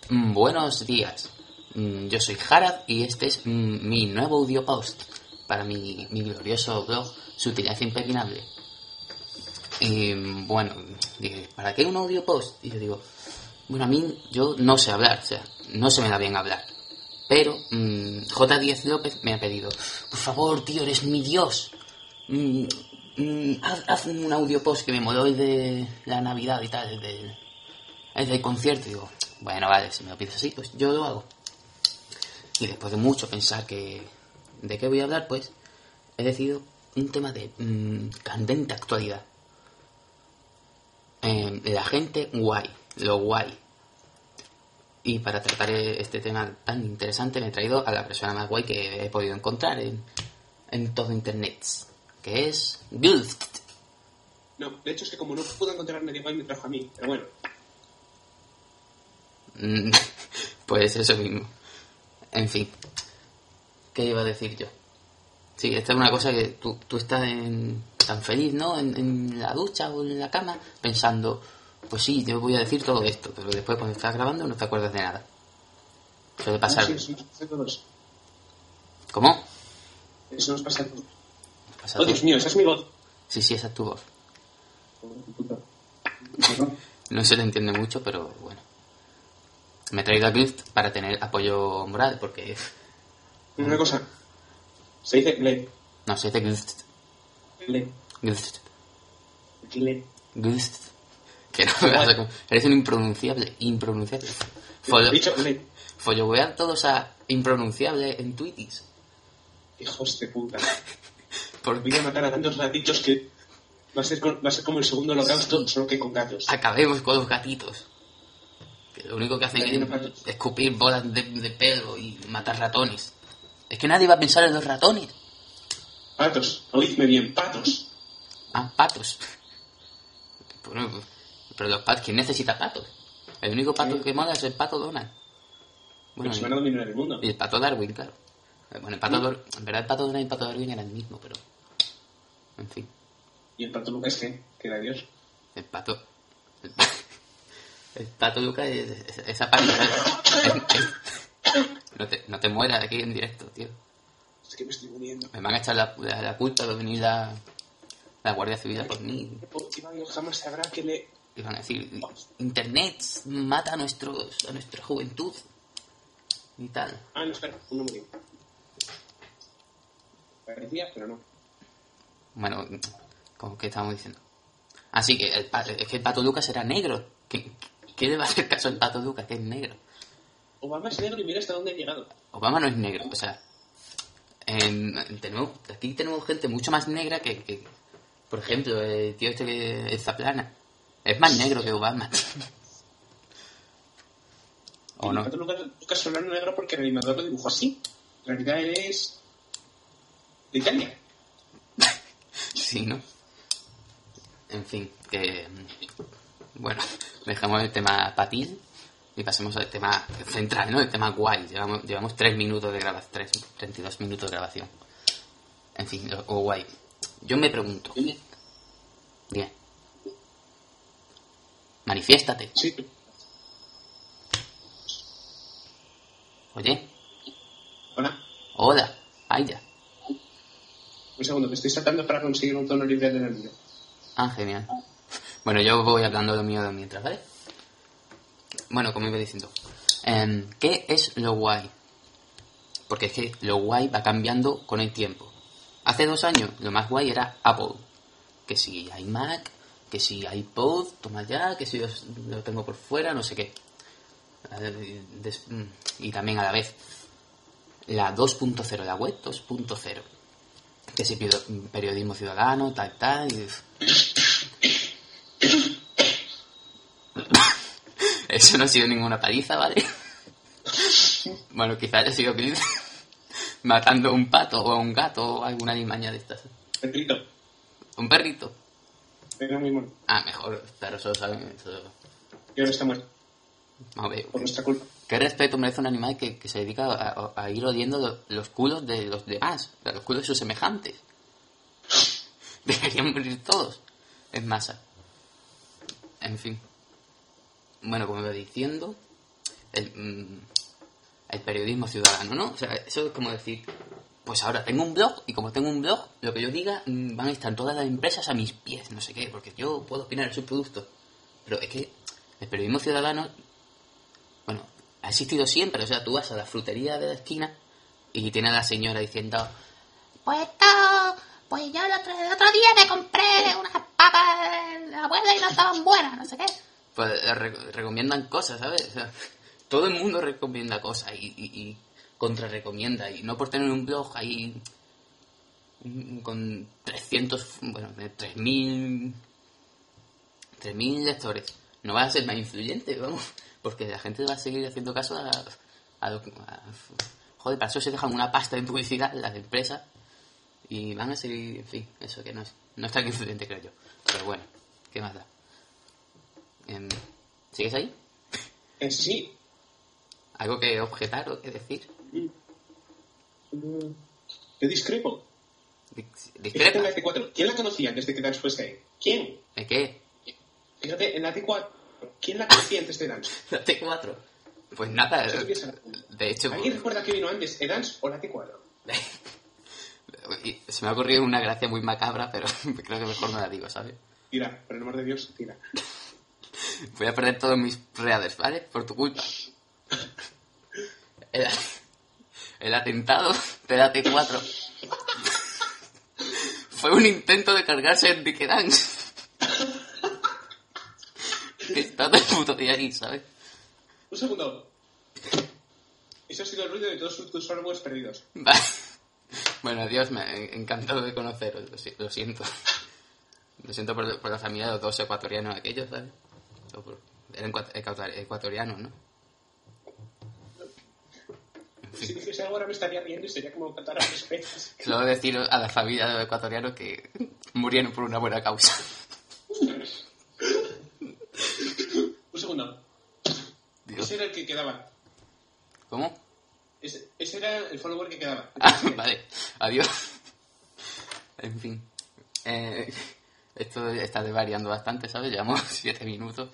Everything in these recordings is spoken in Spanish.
Buenos días. Yo soy Harad y este es mi nuevo audio post para mi glorioso blog Sutilidad Impepinable. Y bueno, dije, ¿para qué un audio post? Y yo digo, bueno, yo no sé hablar, o sea, no se me da bien hablar. Pero J10 López me ha pedido, por favor, tío, eres mi dios. Haz un audio post que me moló el de la Navidad y tal, el del concierto. Y digo, bueno, vale, si me lo pides así, pues yo lo hago. Y después de mucho pensar de qué voy a hablar, pues he decidido un tema de candente actualidad. La gente guay, lo guay. Y para tratar este tema tan interesante me he traído a la persona más guay que he podido encontrar en todo internet, que es Gulst. No, de hecho es que como no pude encontrar a nadie guay me trajo a mí, pero bueno. Pues eso mismo. En fin, ¿qué iba a decir yo? Sí, esta es una cosa que tú estás tan feliz, ¿no? En la ducha o en la cama, pensando, pues sí, yo voy a decir todo esto, pero después cuando estás grabando no te acuerdas de nada. Suele pasar. Sí, eso nos pasa a todos. ¿Cómo? Eso nos pasa a todos. Pasa Oh, Dios mío, esa es mi voz. Sí, esa es tu voz. No se le entiende mucho, pero bueno. Me he traído a Gulst para tener apoyo moral, porque... Una cosa. Se dice le. No, se dice Gulst. Le. Gulst. Le. Gulst. Que no me vas a... Eres un impronunciable. He dicho le. Followean todos a impronunciable en Twittis. Hijos de puta. Por... Voy a matar a tantos ratitos que va a ser como el segundo holocausto, solo que con gatos. Acabemos con los gatitos. Que lo único que hacen es escupir bolas de pelo y matar ratones. Es que nadie va a pensar en los ratones. Patos, oídme bien, patos. Ah, patos. Pero los patos, ¿quién necesita patos? El único pato que mola es el pato Donald. Bueno, se van a dominar el mundo. Y el pato Darwin, claro. Bueno, el pato en verdad el pato Donald y el pato Darwin eran el mismo, pero... En fin. ¿Y el pato Lucas qué? ¿Qué era Dios? El pato Lucas es esa parte. No te mueras aquí en directo, tío. Es que me estoy muriendo. Me van a echar la culpa de venir la Guardia Civil por mí. Jamás sabrá que le... Y van a decir, Internet mata a nuestra juventud. Y tal. Ah, no, espera, un número. Parecía, pero no. Bueno, ¿cómo que estamos diciendo? Así que es que el pato Lucas era negro. ¿Qué le va a hacer caso al pato Lucas, que es negro? Obama es negro y mira hasta dónde ha llegado. Obama no es negro, o sea... aquí tenemos gente mucho más negra que por ejemplo, el tío este que es Zaplana. Es más negro que Obama. ¿O no? El pato Lucas solo era negro porque el animador lo dibujó así. En realidad es... de Italia. Sí, ¿no? En fin, que... Bueno, dejamos el tema patil y pasemos al tema central, ¿no? El tema guay. Llevamos 32 minutos de grabación. En fin, o guay. Yo me pregunto... Bien. Manifiéstate. Sí. Oye. Hola. Hola. Aida. Un segundo, me estoy saltando para conseguir un tono libre de nervio. Ah, genial. Bueno, yo voy hablando lo mío de mientras, ¿vale? Bueno, como iba diciendo. ¿Qué es lo guay? Porque es que lo guay va cambiando con el tiempo. Hace 2 años lo más guay era Apple. Que si hay Mac, que si hay iPod, toma ya, que si yo lo tengo por fuera, no sé qué. Y también a la vez la 2.0, la web 2.0. Que si periodismo ciudadano, tal. Y... Eso no ha sido ninguna paliza, ¿vale? Bueno, quizás haya sido Chris matando a un pato o a un gato o alguna alimaña de estas. Perrito. ¿Un perrito? Era muy mono. Ah, mejor, claro, eso lo saben. Y ahora está muerto. A ver, por nuestra culpa. ¿Qué respeto merece un animal que se dedica a ir oliendo los culos de los demás? O sea, los culos de sus semejantes. Deberían morir todos en masa. En fin. Bueno, como iba diciendo, el periodismo ciudadano, ¿no? O sea, eso es como decir, pues ahora tengo un blog y como tengo un blog, lo que yo diga van a estar todas las empresas a mis pies, no sé qué, porque yo puedo opinar de sus productos. Pero es que el periodismo ciudadano, bueno, ha existido siempre. O sea, tú vas a la frutería de la esquina y tiene a la señora diciendo, pues yo el otro día me compré unas papas de la abuela y no estaban buenas, no sé qué. Pues recomiendan cosas, ¿sabes? O sea, todo el mundo recomienda cosas y contrarrecomienda. Y no por tener un blog ahí con 3.000 lectores. No vas a ser más influyente, vamos. Porque la gente va a seguir haciendo caso joder, para eso se dejan una pasta de publicidad las empresas. Y van a seguir, en fin, eso que no es tan influyente, creo yo. Pero bueno, ¿qué más da? ¿Sigues ahí? Sí. ¿Algo que objetar o que decir? Yo discrepo. ¿Discrepa? En la T4, ¿quién la conocía antes de que Dance fuese ahí? ¿Quién? ¿De qué? Fíjate, en la T4, ¿quién la conocía antes de Dance? La T4. Pues nada, de hecho... ¿Alguien recuerda que vino antes, Dance o la T4? Se me ha ocurrido una gracia muy macabra, pero creo que mejor no la digo, ¿sabes? Tira, por el amor de Dios, tira. Voy a perder todos mis reales, ¿vale? Por tu culpa. El atentado de la T4 fue un intento de cargarse Enrique Dance. Que está todo el puto día ahí, ¿sabes? Un segundo. Eso ha sido el ruido de todos tus softwares perdidos. Vale. Bueno, adiós, me ha encantado de conoceros, lo siento. Lo siento por la familia de los dos ecuatorianos aquellos, ¿sabes? Eran ecuatorianos, ¿no? En fin. Si dijese algo ahora me estaría riendo y sería como cantar a las especies. Solo decir a la familia de los ecuatorianos que murieron por una buena causa. Un segundo. Dios. Ese era el que quedaba. ¿Cómo? Ese era el follower que quedaba. Vale, adiós. En fin. Esto está desvariando bastante, ¿sabes? Llevamos 7 minutos.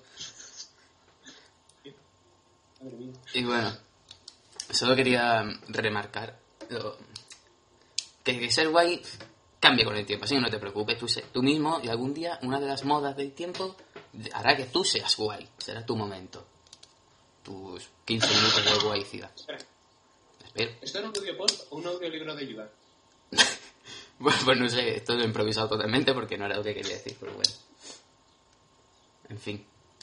Madre mía. Y bueno, solo quería remarcar que ser guay cambia con el tiempo, así que no te preocupes, tú mismo, y algún día una de las modas del tiempo hará que tú seas guay, será tu momento. Tus 15 minutos de guaycidad. Espero. ¿Esto era un audio post o un audiolibro de ayuda? Bueno, pues no sé, esto lo he improvisado totalmente porque no era lo que quería decir, pero bueno. En fin.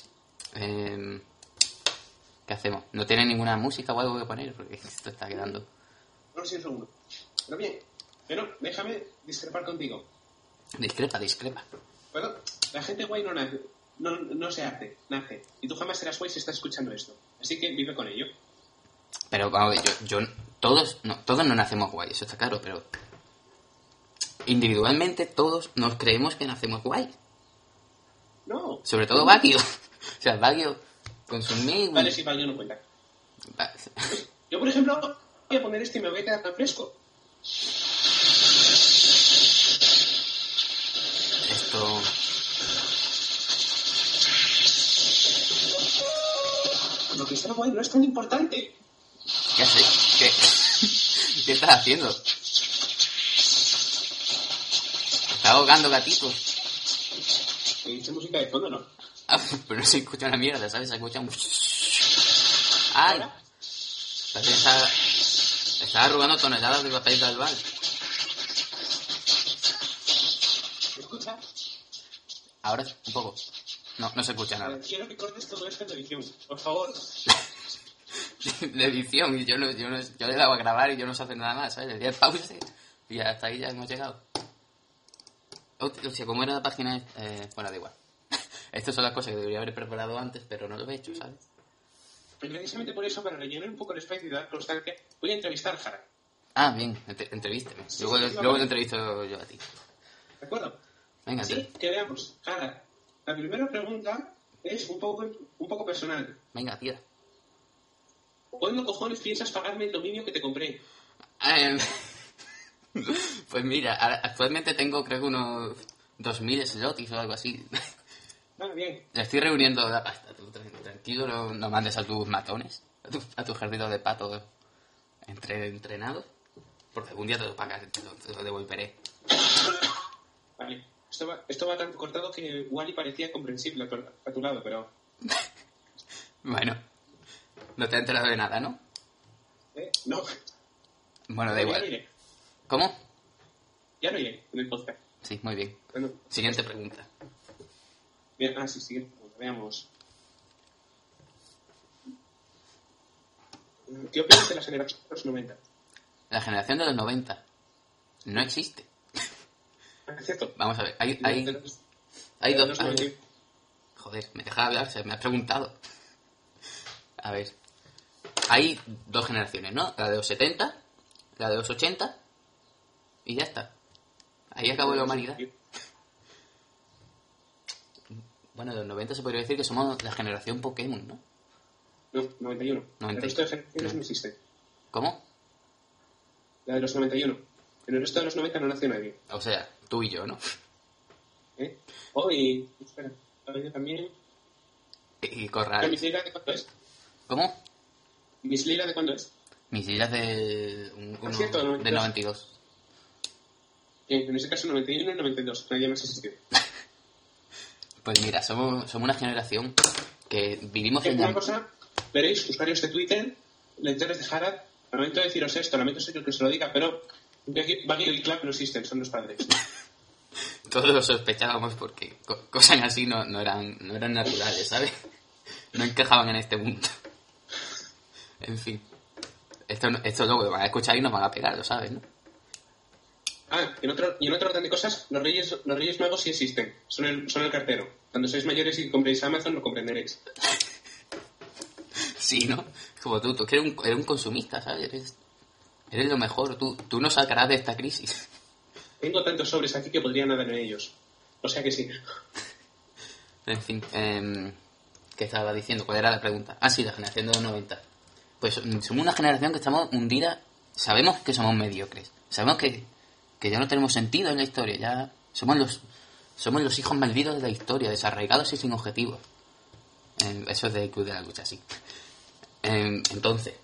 ¿Qué hacemos? ¿No tiene ninguna música o algo que poner? Porque esto está quedando... No, sí, un segundo. Pero bien, pero déjame discrepar contigo. Discrepa. ¿Puedo? La gente guay no nace. No se hace, nace. Y tú jamás serás guay si estás escuchando esto. Así que vive con ello. Pero vamos a ver, todos no nacemos guay, eso está claro, pero individualmente todos nos creemos que nacemos guay. No. Sobre todo Baguio. O sea, Baguio con su mail... Vale, si Baguio no cuenta. Yo, por ejemplo, voy a poner este y me voy a quedar tan fresco. Esto... Lo que está guay no es tan importante. ¿Qué haces? ¿Qué estás haciendo? ¿Estás ahogando gatitos? ¿He dicho música de fondo, no? Ah, pero no se escucha una mierda, ¿sabes? Se escucha un... ¡Ay! Estaba arrugando toneladas de papel de albal. ¿Me escuchas? Ahora un poco. No se escucha nada. Quiero que cortes todo esto en edición, por favor. De edición, y yo le he dado a grabar y yo no sé hacer nada más, ¿sabes? Le di al pause y hasta ahí ya hemos llegado. O sea, ¿cómo era la página? Bueno, da igual. Estas son las cosas que debería haber preparado antes, pero no lo he hecho, ¿sabes? Precisamente por eso, para rellenar un poco el espacio y dar constancia, voy a entrevistar a Jara. Ah, bien, entrevísteme. Sí, Luego te entrevisto yo a ti. ¿De acuerdo? Venga, Así que veamos. Jara, la primera pregunta es un poco personal. Venga, tira. ¿Cuándo cojones piensas pagarme el dominio que te compré? Pues mira, actualmente tengo creo que unos 2.000 slotis o algo así. Vale, bien. Le estoy reuniendo la pasta. Tú tranquilo, no mandes a tus matones. a tu ejército de patos entrenados. Porque algún día te lo pagas, te lo devolveré. Vale. Esto va tan cortado que Wally parecía comprensible a tu lado, pero... Bueno, no te has enterado de nada, ¿no? No. Bueno, da Ya no igual. iré. ¿Cómo? Ya no iré en el podcast. Sí, muy bien. Bueno, Siguiente pregunta. bien, sí, siguiente. Veamos. ¿Qué opinas de la generación de los 90? La generación de los 90 no existe. Es cierto. Vamos a ver, hay De dos... los 90. Joder, me deja hablar, se me has preguntado. A ver, hay dos generaciones, ¿no? La de los 70, la de los 80 y ya está. Ahí acabó la humanidad. Bueno, de los 90 se podría decir que somos la generación Pokémon, ¿no? No, 91. 90. El resto de generaciones no existe. ¿Cómo? La de los 91. En el resto de los 90 no nació nadie. O sea, tú y yo, ¿no? Y... Espera, yo también... Y Corral. ¿Miss Lila de cuándo es? ¿Cómo? ¿Miss Lila de cuándo es? Mis islas de... Es cierto, de 92. 92. En ese caso 91 y 92. Nadie más existió. Pues mira, somos una generación que vivimos en... Una cosa, veréis, usuarios de Twitter, lectores de Harad, lamento deciros esto, lamento ser yo que se lo diga, pero Baggy y Clap no existen, son los padres. Todos lo sospechábamos porque cosas así no eran naturales, ¿sabes? No encajaban en este mundo. En fin. Esto luego lo van a escuchar y nos van a pegar, lo sabes, ¿no? Y en otro orden de cosas, los Reyes Magos sí existen, son el cartero. Cuando sois mayores y compréis Amazon lo comprenderéis. Sí, ¿no? Como tú que eres un consumista, ¿sabes? Eres lo mejor, tú nos sacarás de esta crisis. Tengo tantos sobres aquí que podría nadar en ellos. O sea que sí. En fin, ¿qué estaba diciendo? ¿Cuál era la pregunta? Ah, sí, la generación de los 90. Pues somos una generación que estamos hundida. Sabemos que somos mediocres. Sabemos que ya no tenemos sentido en la historia. Ya somos los hijos malditos de la historia, desarraigados y sin objetivos. Eso es de Club de la Lucha, sí. Entonces,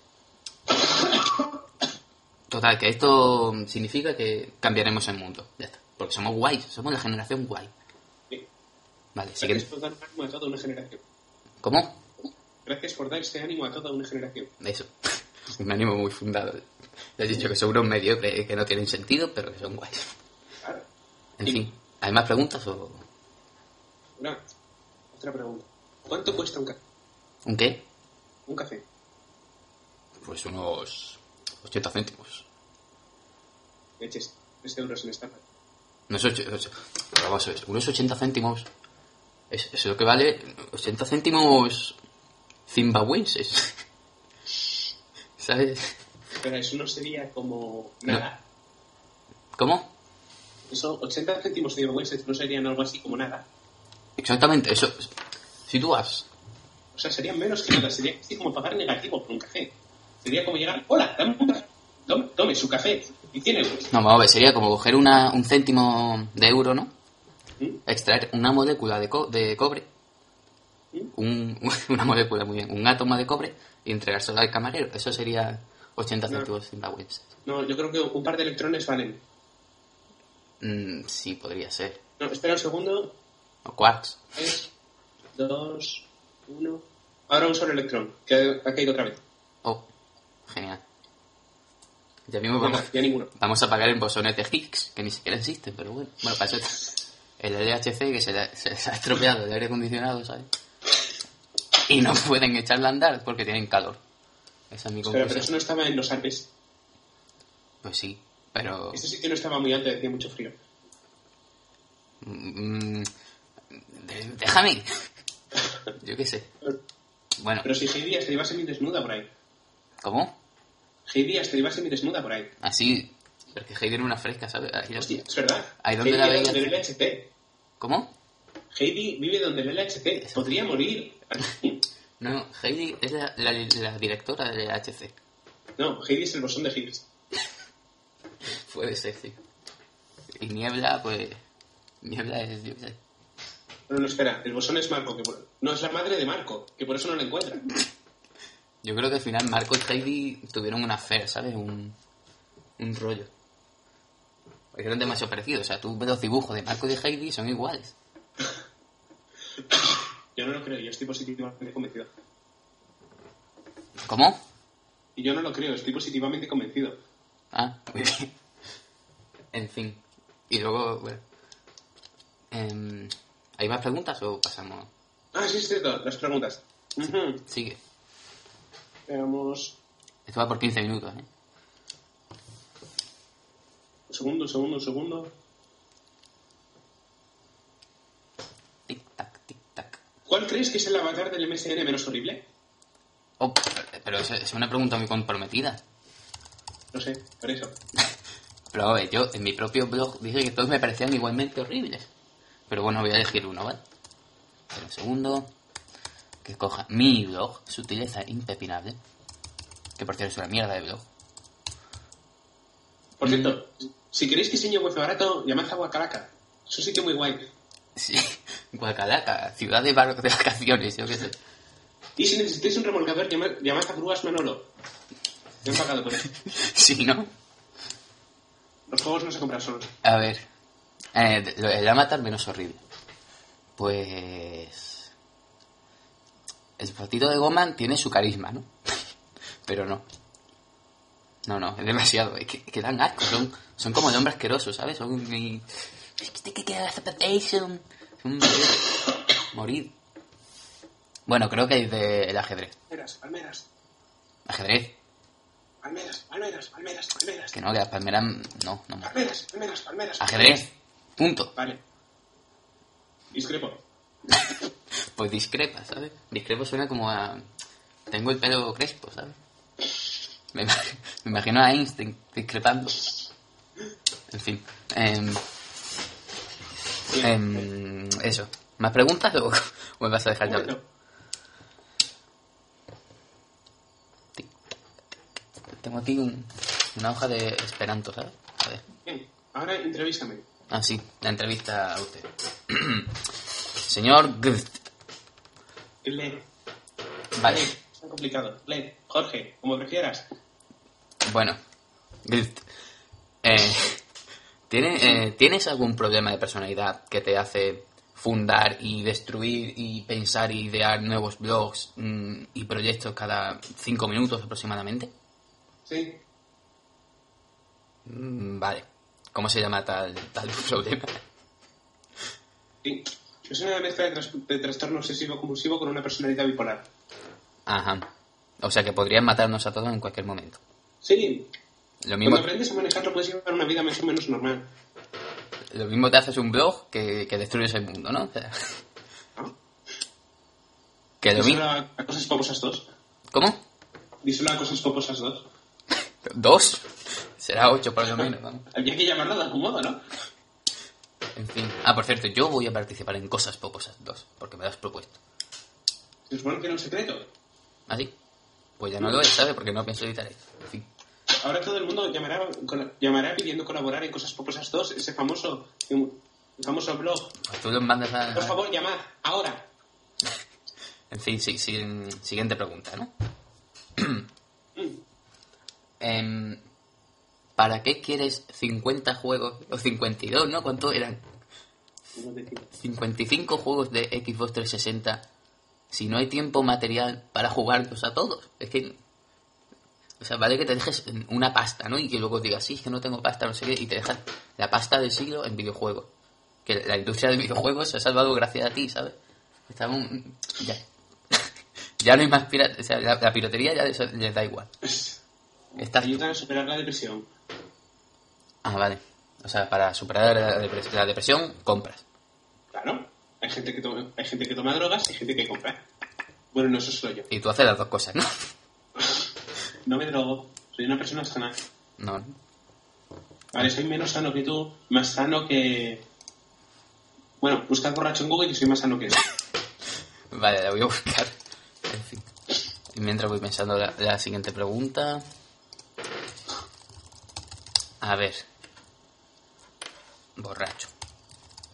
total, que esto significa que cambiaremos el mundo. Ya está. Porque somos guays, somos la generación guay. Sí. Vale, Gracias siguiente. por dar ánimo a toda una generación. ¿Cómo? Gracias por dar ese ánimo a toda una generación. Eso. Un ánimo muy fundado. Le he dicho que son unos mediocres que no tienen sentido, pero que son guays. Claro. En fin, ¿hay más preguntas o...? Otra pregunta. ¿Cuánto cuesta un café? ¿Un qué? Un café. Pues unos 80 céntimos. Leches, 3 euros en Starbucks. No es vamos a ver, unos 80 céntimos. Es lo que vale 80 céntimos zimbabuenses. ¿Sabes? Pero eso no sería como nada. ¿Cómo? Eso, 80 céntimos de zimbabuenses no serían algo así como nada. Exactamente, eso. Si tú vas... O sea, serían menos que nada. Sería así como pagar negativo por un café. Sería como llegar, hola, dame un café. Tome su café. Y 100 euros. No, vamos a ver, sería como coger un céntimo de euro, ¿no? Extraer una molécula de cobre, una molécula, muy bien, un átomo de cobre y entregárselo al camarero. Eso sería 80 céntimos zimbabuenses. No, yo creo que un par de electrones valen. Sí, podría ser. No, espera un segundo. O quarks. 3, 2, 1. Ahora un solo electrón, que ha caído otra vez. Oh, genial. Ya mismo Ya ninguno. vamos a pagar en bosones de Higgs, que ni siquiera existen, pero bueno. Bueno, para eso está el LHC, que se les ha estropeado el aire acondicionado, ¿sabes? Y no pueden echarla a andar porque tienen calor. Esa es mi conclusión. Pero eso no estaba en los Alpes. Pues sí, pero... Este sitio no estaba muy alto, hacía mucho frío. Déjame. Yo qué sé. Bueno. Pero si Heidi hasta iba semidesnuda por ahí. ¿Cómo? Heidi hasta iba semidesnuda por ahí. Así, porque Heidi era una fresca, ¿sabes? Hostia, es verdad. Ahí donde Heidi la vive veía. donde el LHC. ¿Cómo? Heidi vive donde el LHC. Podría morir. No, Heidi es la directora del HC. No, Heidi es el bosón de Higgs. Puede ser, sí. Y Niebla, pues... Niebla es, yo qué sé. No, espera. El bosón es Marco. No, es la madre de Marco, que por eso no la encuentra. Yo creo que al final Marco y Heidi tuvieron una affair, ¿sabes? Un rollo. Porque eran demasiado parecidos. O sea, tú ves los dibujos de Marco y de Heidi y son iguales. Yo no lo creo, yo estoy positivamente convencido. ¿Cómo? Y yo no lo creo, estoy positivamente convencido. Ah, muy bien. En fin. Y luego, bueno. ¿Hay más preguntas o pasamos? Ah, sí, es cierto, las preguntas. Sí, sigue. Veamos. Esto va por 15 minutos, ¿eh? Un segundo. Tic-tac, tic-tac. ¿Cuál crees que es el avatar del MSN menos horrible? Oh, pero es una pregunta muy comprometida. No sé, por eso. Pero a ver, yo en mi propio blog dije que todos me parecían igualmente horribles. Pero bueno, voy a elegir uno, ¿vale? Espera un segundo. Que coja mi blog, Sutileza Impepinable. Que por cierto es una mierda de blog. Por cierto, si queréis diseño web barato, llamad a Guacalaca. Es un sitio muy guay. Sí, Guacalaca, ciudad de vacaciones, yo qué sé. Y si necesitáis un remolcador, llamad a Grúas Manolo. Me han pagado por eso. Sí, ¿no? Los juegos no se compran solos. A ver, el avatar menos horrible. Pues... El fotito de Goman tiene su carisma, ¿no? Pero no. No, es demasiado. Es que dan asco. Son como de hombre asqueroso, ¿sabes? Son muy... Morir. Bueno, creo que es del ajedrez. Palmeras. ¿Ajedrez? Palmeras. Que no, que las palmeras... No. Palmeras. Ajedrez. Punto. Vale. Discrepo. Pues discrepa, ¿sabes? Discrepo suena como a... Tengo el pelo crespo, ¿sabes? Me imagino a Einstein discrepando. En fin. Eso. ¿Más preguntas o me vas a dejar ya hablar? Tengo aquí una hoja de Esperanto, ¿sabes? A ver. Bien, ahora entrevístame. Ah, sí, la entrevista a usted. Señor Gft. Lee. Vale. Está complicado. Lee. Jorge, como prefieras. Bueno. Gft. ¿Tienes algún problema de personalidad que te hace fundar y destruir y pensar y idear nuevos blogs y proyectos cada 5 minutos aproximadamente? Sí. Vale. ¿Cómo se llama tal problema? Sí. Es una mezcla de trastorno obsesivo-compulsivo con una personalidad bipolar. Ajá. O sea que podrías matarnos a todos en cualquier momento. Sí. Lo mismo... Cuando aprendes a manejarlo puedes llevar una vida más o menos normal. Lo mismo te haces un blog que destruyes el mundo, ¿no? O sea... ¿No? Que lo mismo... Díselo a Cosas Poposas 2. ¿Cómo? Díselo a Cosas Poposas 2. ¿2? Será 8 por lo menos, vamos. Había que llamarlo de algún modo, ¿no? En fin. Ah, por cierto, yo voy a participar en Cosas Poposas 2, porque me lo has propuesto. Se supone que era un secreto. ¿Ah, sí? Pues ya no lo es, ¿sabes? Porque no pienso editar esto. En fin. Ahora todo el mundo llamará pidiendo colaborar en Cosas Poposas 2, ese famoso blog. Pues tú los mandas a... Por favor, llamad, ahora. En fin, sí, siguiente pregunta, ¿no? ¿Para qué quieres 50 juegos? O 52, ¿no? ¿Cuántos eran? 55 juegos de Xbox 360 si no hay tiempo material para jugarlos a todos. Es que... O sea, vale que te dejes una pasta, ¿no? Y que luego digas, sí, es que no tengo pasta, no sé qué, y te dejas la pasta del siglo en videojuegos. Que la industria de videojuegos se ha salvado gracias a ti, ¿sabes? Estamos... Ya no hay más piratería, o sea, la piratería ya les da igual. Ayudan a superar la depresión. Ah, vale. O sea, para superar la depresión, compras. Claro. Hay gente que toma drogas y hay gente que compra. Bueno, no, eso soy yo. Y tú haces las dos cosas, ¿no? No me drogo. Soy una persona sana. No. Vale, soy menos sano que tú. Más sano que... Bueno, buscad borracho en Google y soy más sano que eso. Vale, la voy a buscar. En fin. Y mientras voy pensando la siguiente pregunta... A ver. Borracho.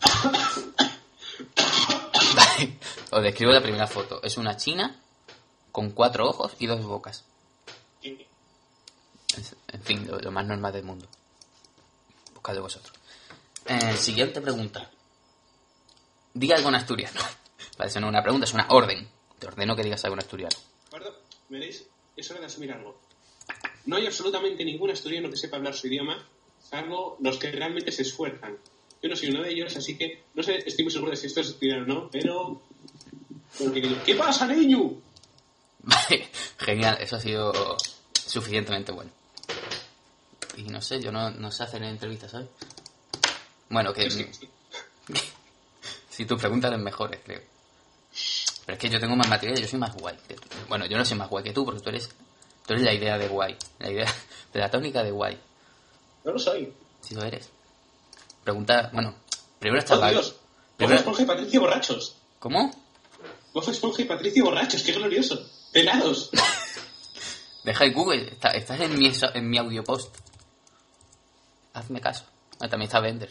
Vale. Os describo la primera foto. Es una china con 4 ojos y 2 bocas. Sí. En fin, lo más normal del mundo. Buscadlo vosotros. Siguiente pregunta. Diga algo en asturiano. Vale, eso no es una pregunta, es una orden. Te ordeno que digas algo en asturiano. ¿De acuerdo? Veréis, es hora de asumir algo. No hay absolutamente ningún asturiano que sepa hablar su idioma, salvo los que realmente se esfuerzan. Yo no soy uno de ellos, así que no sé, estoy muy seguro de si esto es asturiano o no, pero... ¿Qué pasa, niño? Vale, genial, eso ha sido suficientemente bueno. Y no sé, yo no sé hacer entrevistas, ¿sabes? Bueno, que... Sí. Si tus preguntas eran mejores, creo. Pero es que yo tengo más material, yo soy más guay. Bueno, yo no soy más guay que tú, porque tú eres la idea de guay. La idea platónica de guay. No lo soy. Si lo eres. Pregunta, bueno, primero está... ¡Oh, Dios! Bob Esponja y Patricio borrachos. ¿Cómo? Bob Esponja y Patricio borrachos, qué glorioso. Pelados. Deja el Google, estás en mi audio post. Hazme caso. También está Bender.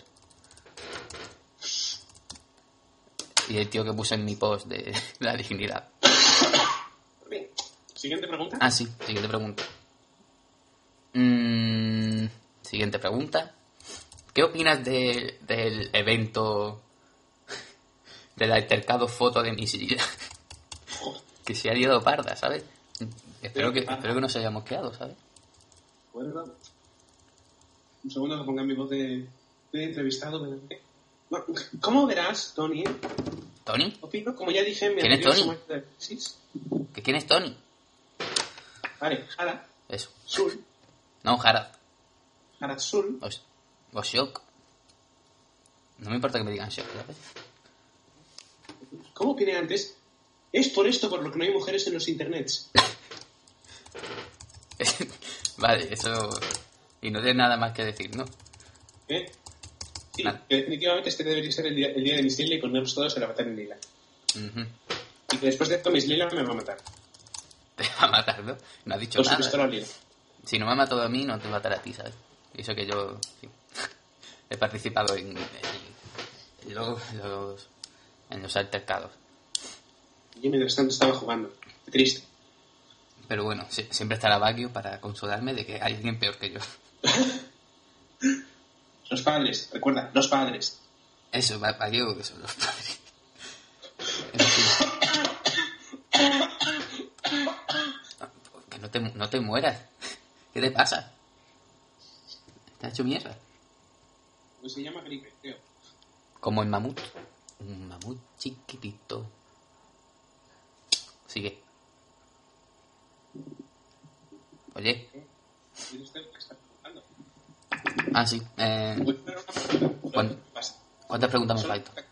Y el tío que puse en mi post de la dignidad. Bien. Siguiente pregunta. Ah, sí, siguiente pregunta. Siguiente pregunta. ¿Qué opinas del evento del altercado foto de Mislila? Que se ha liado parda, ¿sabes? Espero que no se haya mosqueado, ¿sabes? ¿Acuerdo? Un segundo que ponga mi voz de entrevistado. Bueno, ¿cómo verás, Tony? ¿Tony? Opino, como ya dije en mi ¿Quién es Tony? sumario de análisis. ¿Que quién es Tony? Vale, Harad Eso. Sul. No, Harad. Harad Sul. O Shock. No me importa que me digan Shock, ¿sabes? ¿Cómo opiné antes? Es por esto por lo que no hay mujeres en los internets. Vale, eso... Y no tienes nada más que decir, ¿no? ¿Eh? Sí, Nada. que definitivamente este debería ser el día de Miss Lila y ponernos todos en la batalla en Lila. Uh-huh. Y que después de esto Miss Lila me va a matar. Te va a matar, ¿no? No has dicho Por su nada. pistola Lila. Si no me ha matado a mí, no te matará a ti, ¿sabes? Y eso que yo... Sí, he participado en los altercados. Yo mientras tanto estaba jugando. Qué triste. Pero bueno, siempre estará Baguio para consolarme de que hay alguien peor que yo. Los padres, recuerda, los padres. Eso, Baguio, eso, los padres. En fin. Que no te mueras. ¿Qué te pasa? ¿Te has hecho mierda? Pues se llama gripe, creo. Como el mamut. Un mamut chiquitito. Sigue. Oye. Ah, sí. ¿Cuántas preguntas me faltan?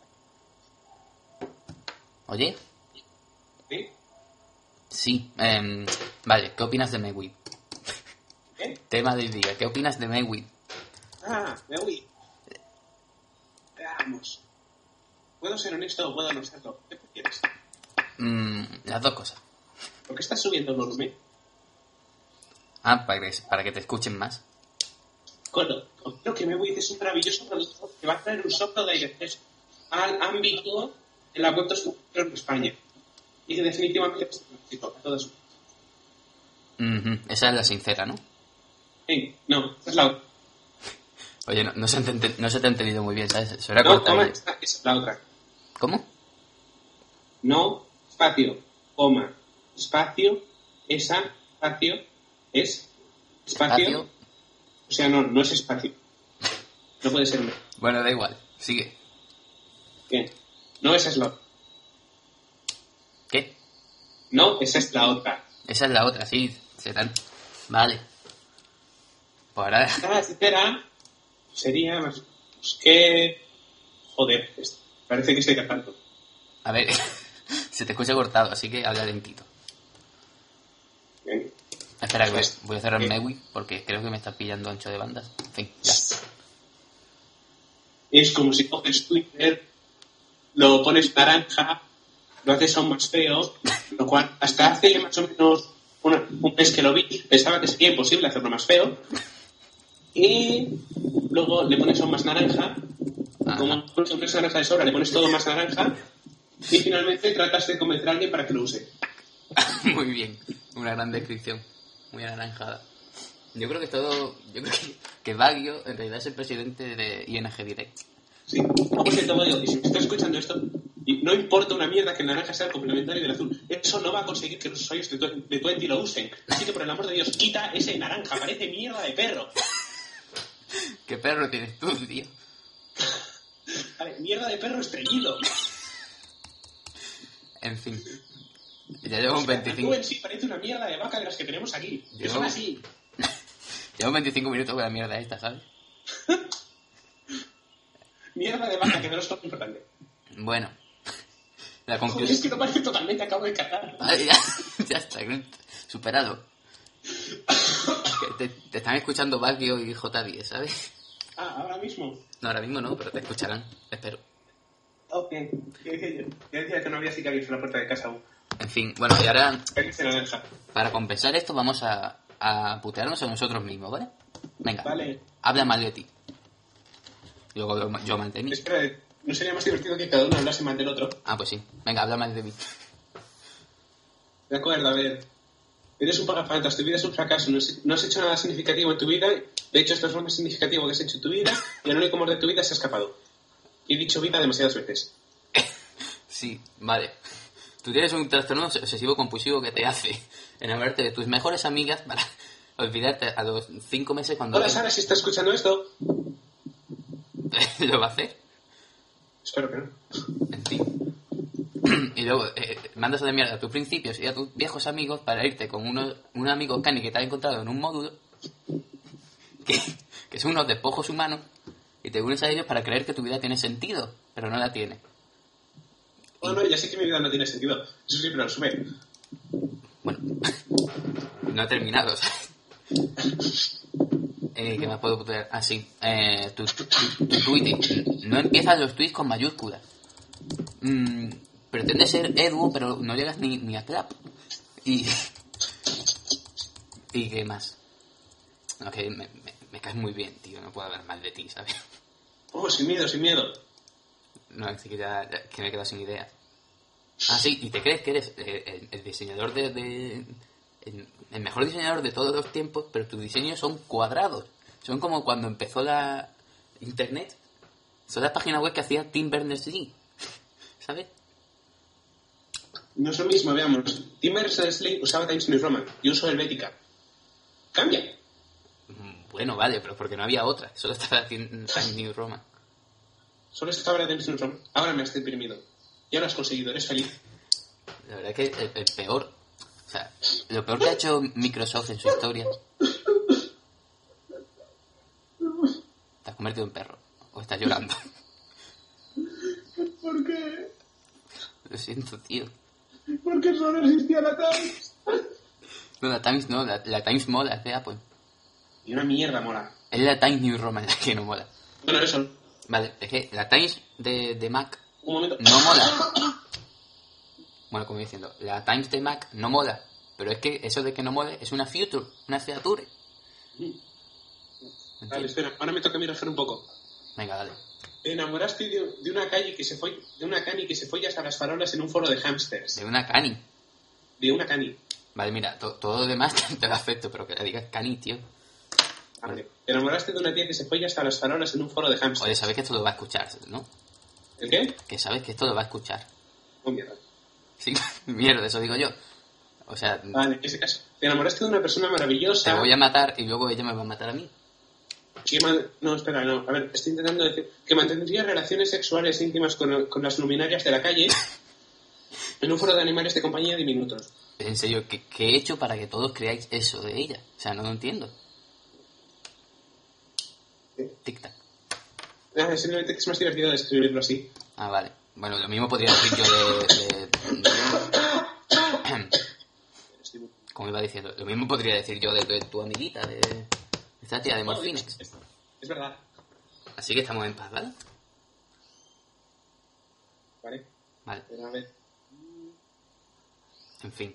Oye. ¿Sí? Sí. Vale, ¿qué opinas de Mayweather? ¿Qué? Tema del día. ¿Qué opinas de Mayweather? Ah, me voy. Veamos. ¿Puedo ser honesto o puedo no serlo? ¿Qué prefieres? Las dos cosas. ¿Por qué estás subiendo el volumen? Ah, para que te escuchen más. Creo que Mayweather es un maravilloso producto que va a traer un soplo de aire fresco al ámbito de la vuelta en España. Y que definitivamente es un éxito a todas. Esa es la sincera, ¿no? No, es la otra. Oye, no se te ha entendido muy bien, ¿sabes? Eso era No, corta. coma, esta es la otra. ¿Cómo? No, espacio, coma, espacio, esa, espacio, es, espacio. O sea, no es espacio. No puede ser. Bueno, da igual, sigue. ¿Qué? No, esa es la otra. ¿Qué? No, esa es la otra. Esa es la otra, sí. Vale. Pues ahora... La sincera sería más... Pues que... Joder, parece que estoy cantando. A ver, se te escucha cortado, así que habla lentito. Bien. Espera, que voy a cerrar Mewi porque creo que me está pillando ancho de bandas. En fin, ya. Es como si coges Twitter, lo pones naranja, lo haces aún más feo, lo cual hasta hace más o menos un mes que lo vi, pensaba que sería imposible hacerlo más feo, y luego le pones aún más naranja, como pones naranja de sobra, le pones todo más naranja, y finalmente tratas de convencer a alguien para que lo use. Muy bien, una gran descripción, muy anaranjada. Yo creo que Baguio en realidad es el presidente de ING Direct. Sí, por cierto, Baguio, y si me estás escuchando esto, y no importa una mierda que el naranja sea el complementario del azul, eso no va a conseguir que los usuarios de Twenty lo usen. Así que por el amor de Dios, quita ese naranja, parece mierda de perro. ¿Qué perro tienes tú, tío? Vale, mierda de perro estreñido. En fin. Ya llevo un 25... Tú en sí parece una mierda de vaca de las que tenemos aquí. Que son así. Llevo 25 minutos con la mierda esta, ¿sabes? Mierda de vaca, que no es lo importante. Bueno. La Joder, conclusión... es que no parece totalmente, acabo de cagar. Vale, ya está, superado. Te están escuchando Baguio y J10, ¿sabes? Ah, ahora mismo. No, ahora mismo no, pero te escucharán, espero. Ok. Yo decía que no había sicarios en la puerta de casa aún. En fin, bueno, y ahora, Feliz naranja. para compensar esto, vamos a putearnos a nosotros mismos, ¿vale? Venga, Vale. habla mal de ti. Luego yo mantení. Espera, ¿no sería más divertido que cada uno hablase mal del otro? Ah, pues sí. Venga, habla mal de mí. De acuerdo, a ver. Eres un pagafantas, tu vida es un fracaso, no has hecho nada significativo en tu vida. De hecho, esto es lo más significativo que has hecho en tu vida y el único amor de tu vida se ha escapado. Y he dicho vida demasiadas veces. Sí, vale. Tú tienes un trastorno obsesivo compulsivo que te hace enamorarte de tus mejores amigas para olvidarte a los 5 meses cuando... Hola, Sara, si estás escuchando esto. ¿Lo va a hacer? Espero que no. En fin. Y luego mandas a la mierda a tus principios y a tus viejos amigos para irte con un amigo cani que te ha encontrado en un módulo que son unos despojos humanos y te unes a ellos para creer que tu vida tiene sentido, pero no la tiene. Bueno, ya sé que mi vida no tiene sentido. Eso siempre lo asume. Bueno, no he terminado, ¿sabes? ¿Qué más puedo poner? Ah, sí. Tu tweet. No empiezan los tweets con mayúsculas. Pretendes ser Edu, pero no llegas ni a clap. ¿Y qué más? Ok, me caes muy bien, tío. No puedo hablar mal de ti, ¿sabes? Oh, sin miedo, sin miedo. No, es que ya que me he quedado sin idea. Ah, sí, y te crees que eres el diseñador el mejor diseñador de todos los tiempos, pero tus diseños son cuadrados. Son como cuando empezó la internet. Son las páginas web que hacía Tim Berners-Lee, ¿sabes? No es lo mismo, veamos. Tim Berners-Lee usaba Times New Roman. Yo uso Helvética. Cambia. Bueno, vale, pero porque no había otra. Solo estaba Times New Roman. Solo estaba Times New Roman. Ahora me has deprimido. Ya lo has conseguido, eres feliz. La verdad es que el peor... O sea, lo peor que ha hecho Microsoft en su historia... Te has convertido en perro. O estás llorando. ¿Por qué? Lo siento, tío. Porque solo existía la Times. No, la Times no. La Times mola, es de Apple. Y una mierda mola. Es la Times New Roman la que no mola. Bueno, eso. Vale, es que la Times de Mac Un momento. no mola. Bueno, como diciendo, la Times de Mac no mola. Pero es que eso de que no mole es una feature, una feature. Vale, espera, ahora me toca a mí rajar un poco. Venga, dale. Te enamoraste de una calle que se fue, de una cani que se fue hasta las farolas en un foro de hámsters. De una cani. De una cani. Vale, mira, todo lo demás te lo acepto, pero que le digas cani, tío. Vale. Te enamoraste de una tía que se fue hasta las farolas en un foro de hámsters. Oye, sabes que esto lo va a escuchar, ¿no? ¿El qué? Que sabes que esto lo va a escuchar. Oh, mierda. Sí, mierda, eso digo yo. O sea, Vale, en ese caso. Te enamoraste de una persona maravillosa. te voy a matar y luego ella me va a matar a mí. No, espera, no. A ver, estoy intentando decir que mantendría relaciones sexuales íntimas con las luminarias de la calle en un foro de animales de compañía diminutos. En serio, ¿qué he hecho para que todos creáis eso de ella? O sea, no lo entiendo. Tic-tac. Simplemente que es más divertido describirlo así. Ah, vale. Bueno, lo mismo podría decir yo como iba diciendo, lo mismo podría decir yo de tu amiguita, de esta tía de Morphinex. Es verdad. Así que estamos en paz, ¿vale? Vale. Vale, Pero a ver. en fin.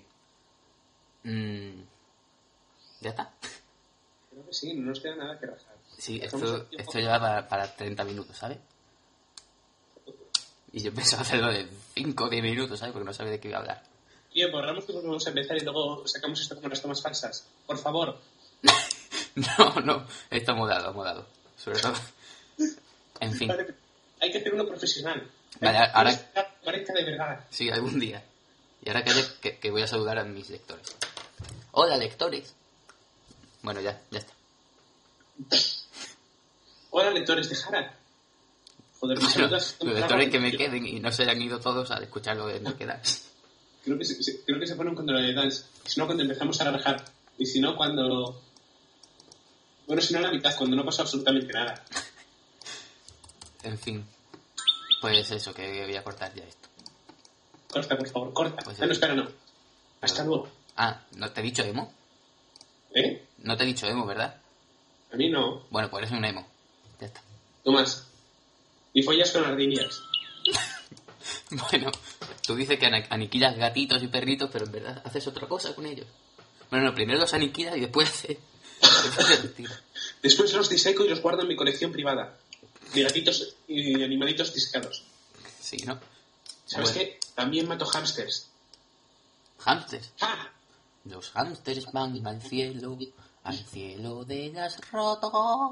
¿Ya está? Creo que sí, no nos queda nada que rajar. Sí, esto lleva para 30 minutos, ¿sabes? Y yo pensaba hacerlo de 5 o 10 minutos, ¿sabes? Porque no sabía de qué iba a hablar. Tío, borramos que volvemos a empezar y luego sacamos esto como las tomas falsas. Por favor. No, esto ha mudado. Sobre todo. En fin. Vale, hay que hacer uno profesional. Vale, ahora... Parezca de verdad. Sí, algún día. Y ahora que voy a saludar a mis lectores. Hola, lectores. Bueno, ya está. Hola, lectores de Harad. Joder, mis saludas. Los lectores que me queden y no se hayan ido todos a escuchar lo de me queda. Creo que se ponen cuando lo de Dance. Si no, cuando empezamos a rajar. Y si no, cuando... Bueno, si no, a la mitad, cuando no pasa absolutamente nada. En fin. Pues eso, que voy a cortar ya esto. Corta, por favor, corta. Pues No, espera, no. Hasta luego. Ah, ¿no te he dicho emo? ¿Eh? No te he dicho emo, ¿verdad? A mí no. Bueno, pues eres un emo. Ya está. Tomás. Y follas con ardillas. Bueno, tú dices que aniquilas gatitos y perritos, pero en verdad haces otra cosa con ellos. Bueno, no, primero los aniquilas y después haces... Después los diseco y los guardo en mi colección privada. De gatitos y animalitos disecados. Sí, ¿no? ¿Sabes Bueno. qué? También mato hámsters. Hámsters. ¡Ja! Los hámsters van al cielo de las rotas.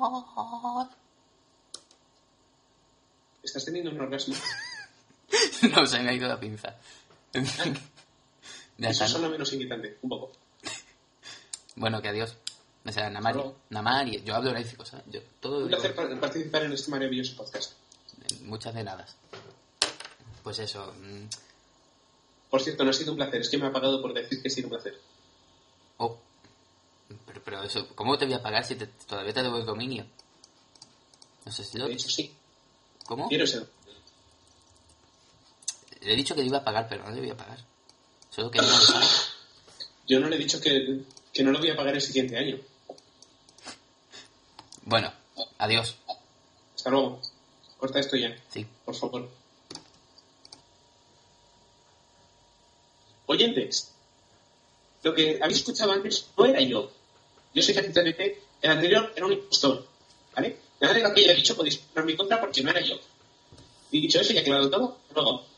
¿Estás teniendo un orgasmo? No, se me ha ido la pinza. En fin. Ya Eso está, es ¿no? lo menos inquietante. Un poco. Bueno, que adiós. O sea, Namari, yo hablo élfico, ¿sabes? Yo todo Un placer participar en este maravilloso podcast. muchas de nada. Pues eso. Por cierto, no ha sido un placer. Es que me ha pagado por decir que ha sido un placer. Oh. Pero eso, ¿cómo te voy a pagar si todavía te debo el dominio? No sé si lo... De hecho, sí. ¿Cómo? Quiero ser. Le he dicho que le iba a pagar, pero no le voy a pagar. Solo que no lo sabe. Yo no le he dicho que no lo voy a pagar el siguiente año. Bueno, adiós. Hasta luego. Corta esto ya. Sí. Por favor. Oyentes, lo que habéis escuchado antes no era yo. Yo soy ChatGPT, el anterior era un impostor. ¿Vale? Nada de lo que haya dicho podéis poner mi contra porque no era yo. Y dicho eso, ya aclarado todo, luego.